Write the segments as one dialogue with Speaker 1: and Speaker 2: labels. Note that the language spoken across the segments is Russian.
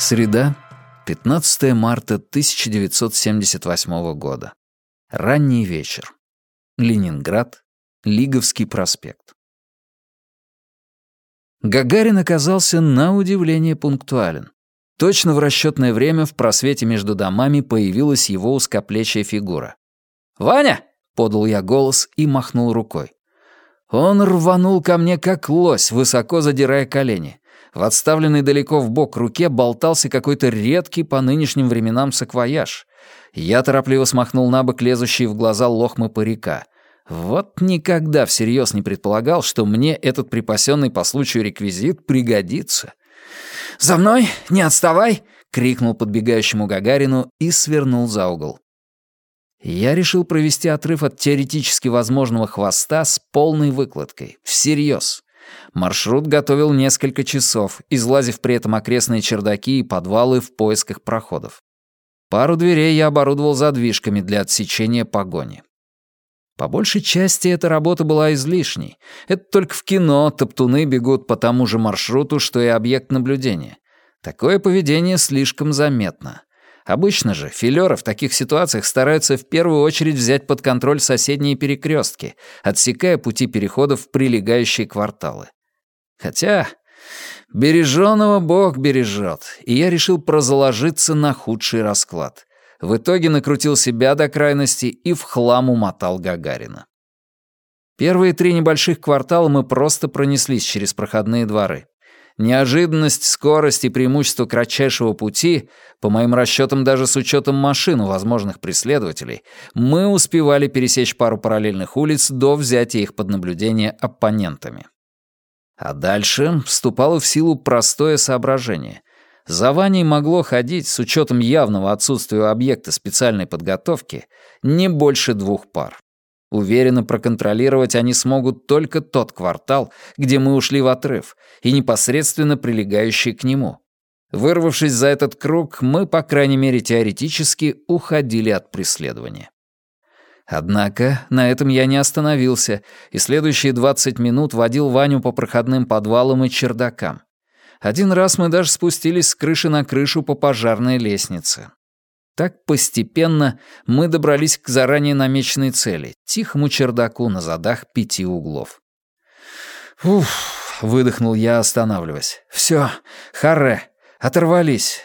Speaker 1: Среда, 15 марта 1978 года. Ранний вечер. Ленинград, Лиговский проспект. Гагарин оказался на удивление пунктуален. Точно в расчетное время в просвете между домами появилась его узкоплечья фигура. «Ваня!» — подал я голос и махнул рукой. Он рванул ко мне как лось, высоко задирая колени. В отставленной далеко вбок руке болтался какой-то редкий по нынешним временам саквояж. Я торопливо смахнул на бок лезущие в глаза лохмы парика. Вот никогда всерьез не предполагал, что мне этот припасенный по случаю реквизит пригодится. «За мной! Не отставай!» — крикнул подбегающему Гагарину и свернул за угол. Я решил провести отрыв от теоретически возможного хвоста с полной выкладкой, всерьез. Маршрут готовил несколько часов, излазив при этом окрестные чердаки и подвалы в поисках проходов. Пару дверей я оборудовал задвижками для отсечения погони. По большей части эта работа была излишней. Это только в кино топтуны бегут по тому же маршруту, что и объект наблюдения. Такое поведение слишком заметно. Обычно же филеры в таких ситуациях стараются в первую очередь взять под контроль соседние перекрестки, отсекая пути переходов в прилегающие кварталы. Хотя береженого Бог бережет, и я решил прозаложиться на худший расклад. В итоге накрутил себя до крайности и в хлам умотал Гагарина. Первые 3 небольших квартала мы просто пронеслись через проходные дворы. Неожиданность, скорость и преимущество кратчайшего пути, по моим расчетам даже с учетом машин у возможных преследователей, мы успевали пересечь пару параллельных улиц до взятия их под наблюдение оппонентами. А дальше вступало в силу простое соображение. За Ваней могло ходить, с учетом явного отсутствия объекта специальной подготовки, не больше 2 пар. Уверенно проконтролировать они смогут только тот квартал, где мы ушли в отрыв, и непосредственно прилегающий к нему. Вырвавшись за этот круг, мы, по крайней мере теоретически, уходили от преследования. Однако на этом я не остановился, и следующие 20 минут водил Ваню по проходным подвалам и чердакам. Один раз мы даже спустились с крыши на крышу по пожарной лестнице. Так постепенно мы добрались к заранее намеченной цели — тихому чердаку на задах 5 углов. «Уф!» — выдохнул я, останавливаясь. «Всё, харе, оторвались».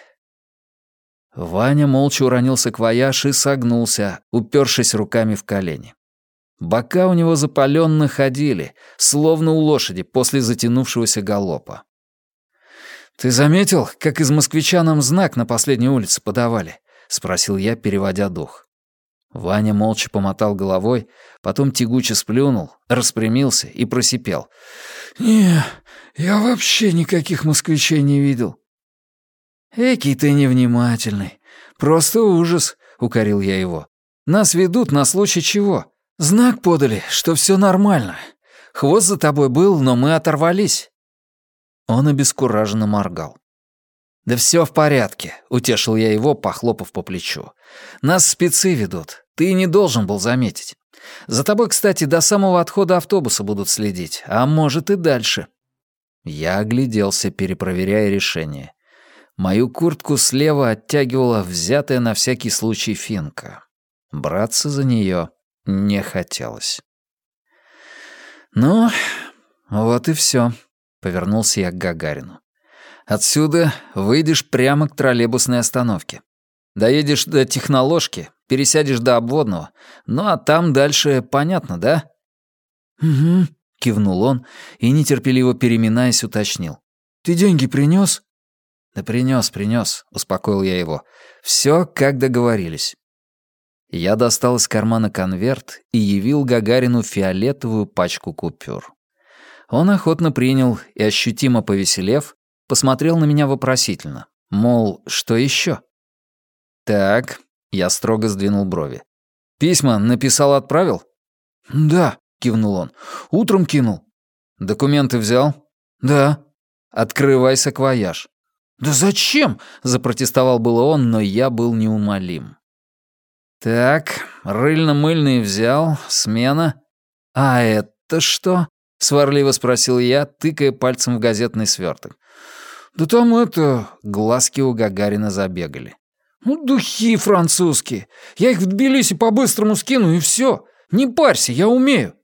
Speaker 1: Ваня молча уронил саквояж и согнулся, упершись руками в колени. Бока у него запаленно ходили, словно у лошади после затянувшегося галопа. «Ты заметил, как из «Москвича» нам знак на последней улице подавали?» — спросил я, переводя дух. Ваня молча помотал головой, потом тягуче сплюнул, распрямился и просипел. «Не, я вообще никаких москвичей не видел». «Экий ты невнимательный. Просто ужас», — укорил я его. «Нас ведут на случай чего. Знак подали, что все нормально. Хвост за тобой был, но мы оторвались». Он обескураженно моргал. «Да все в порядке», — утешил я его, похлопав по плечу. «Нас спецы ведут. Ты не должен был заметить. За тобой, кстати, до самого отхода автобуса будут следить, а может и дальше». Я огляделся, перепроверяя решение. Мою куртку слева оттягивала взятая на всякий случай финка. Браться за нее не хотелось. «Ну, вот и все», — повернулся я к Гагарину. «Отсюда выйдешь прямо к троллейбусной остановке. Доедешь до Техноложки, пересядешь до Обводного, ну а там дальше понятно, да?» «Угу», — кивнул он и, нетерпеливо переминаясь, уточнил. «Ты деньги принёс?» «Да принёс», — успокоил я его. «Всё, как договорились». Я достал из кармана конверт и явил Гагарину фиолетовую пачку купюр. Он охотно принял и, ощутимо повеселев, посмотрел на меня вопросительно, мол, что ещё? «Так», — я строго сдвинул брови. «Письма написал, отправил?» «Да», — кивнул он, — «утром кинул». «Документы взял?» «Да». «Открывай саквояж». «Да зачем?» — запротестовал было он, но я был неумолим. «Так, рыльно-мыльный взял, смена. А это что?» — сварливо спросил я, тыкая пальцем в газетный сверток. «Да там это...» — глазки у Гагарина забегали. «Ну, духи французские. Я их в Тбилиси по-быстрому скину, и все. Не парься, я умею».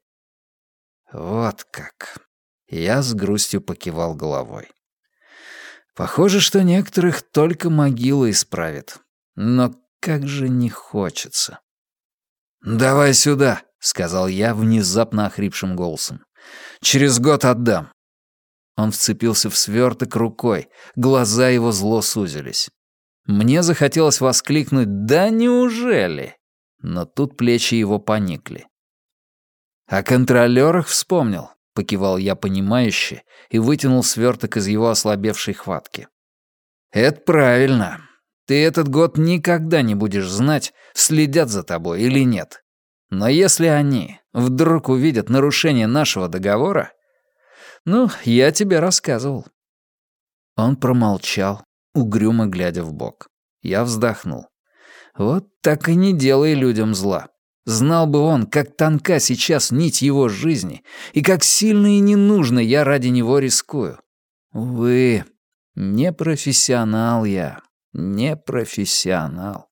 Speaker 1: Вот как. Я с грустью покивал головой. Похоже, что некоторых только могила исправит. Но как же не хочется. «Давай сюда», — сказал я внезапно охрипшим голосом. «Через год отдам». Он вцепился в сверток рукой, глаза его зло сузились. Мне захотелось воскликнуть «Да неужели?», но тут плечи его поникли. «О контролёрах вспомнил», — покивал я понимающе и вытянул сверток из его ослабевшей хватки. «Это правильно. Ты этот год никогда не будешь знать, следят за тобой или нет. Но если они вдруг увидят нарушение нашего договора... Ну, я тебе рассказывал». Он промолчал, угрюмо глядя вбок. Я вздохнул. Вот так и не делай людям зла. Знал бы он, как тонка сейчас нить его жизни, и как сильно и ненужно я ради него рискую. Увы, не профессионал я, не профессионал.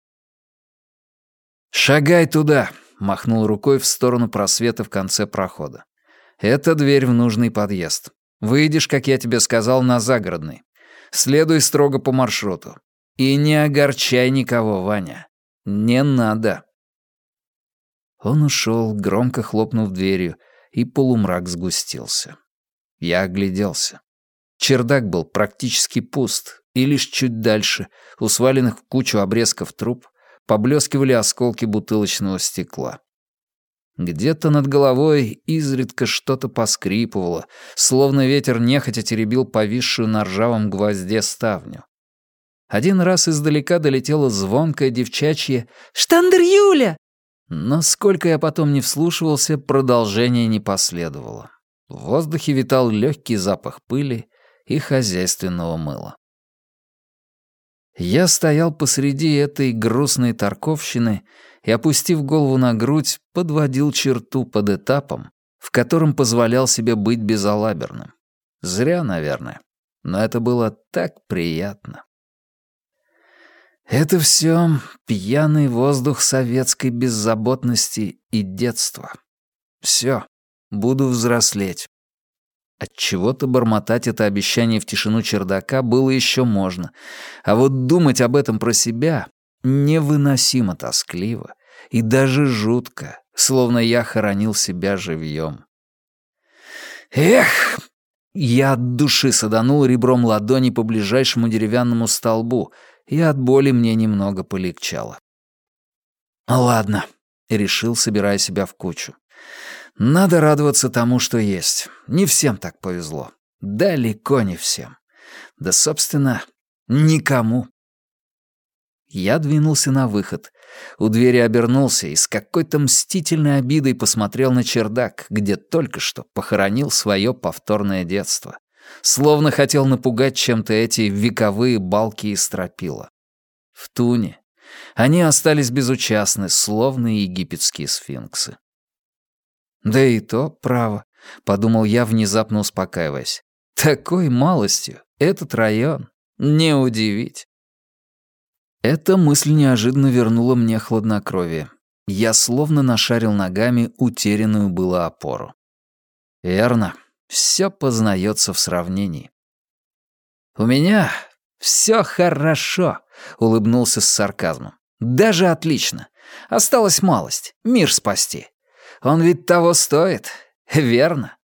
Speaker 1: «Шагай туда», — махнул рукой в сторону просвета в конце прохода. «Это дверь в нужный подъезд. Выйдешь, как я тебе сказал, на загородный. Следуй строго по маршруту. И не огорчай никого, Ваня. Не надо». Он ушел, громко хлопнув дверью, и полумрак сгустился. Я огляделся. Чердак был практически пуст, и лишь чуть дальше, у сваленных в кучу обрезков труб, поблескивали осколки бутылочного стекла. Где-то над головой изредка что-то поскрипывало, словно ветер нехотя теребил повисшую на ржавом гвозде ставню. Один раз издалека долетело звонкое девчачье «Штандер Юля!», но сколько я потом не вслушивался, продолжения не последовало. В воздухе витал легкий запах пыли и хозяйственного мыла. Я стоял посреди этой грустной тарковщины и, опустив голову на грудь, подводил черту под этапом, в котором позволял себе быть безалаберным. Зря, наверное, но это было так приятно. Это все пьяный воздух советской беззаботности и детства. Все, буду взрослеть. Отчего-то бормотать это обещание в тишину чердака было еще можно, а вот думать об этом про себя невыносимо тоскливо и даже жутко, словно я хоронил себя живьем. Эх! Я от души саданул ребром ладони по ближайшему деревянному столбу, и от боли мне немного полегчало. «Ладно», — решил, собирая себя в кучу. «Надо радоваться тому, что есть. Не всем так повезло. Далеко не всем. Да, собственно, никому». Я двинулся на выход. У двери обернулся и с какой-то мстительной обидой посмотрел на чердак, где только что похоронил свое повторное детство. Словно хотел напугать чем-то эти вековые балки и стропила. В туне они остались безучастны, словно египетские сфинксы. «Да и то право», — подумал я, внезапно успокаиваясь. «Такой малостью этот район не удивить». Эта мысль неожиданно вернула мне хладнокровие. Я словно нашарил ногами утерянную было опору. Верно, все познается в сравнении. «У меня все хорошо», — улыбнулся с сарказмом. «Даже отлично. Осталась малость, мир спасти. Он ведь того стоит, верно?»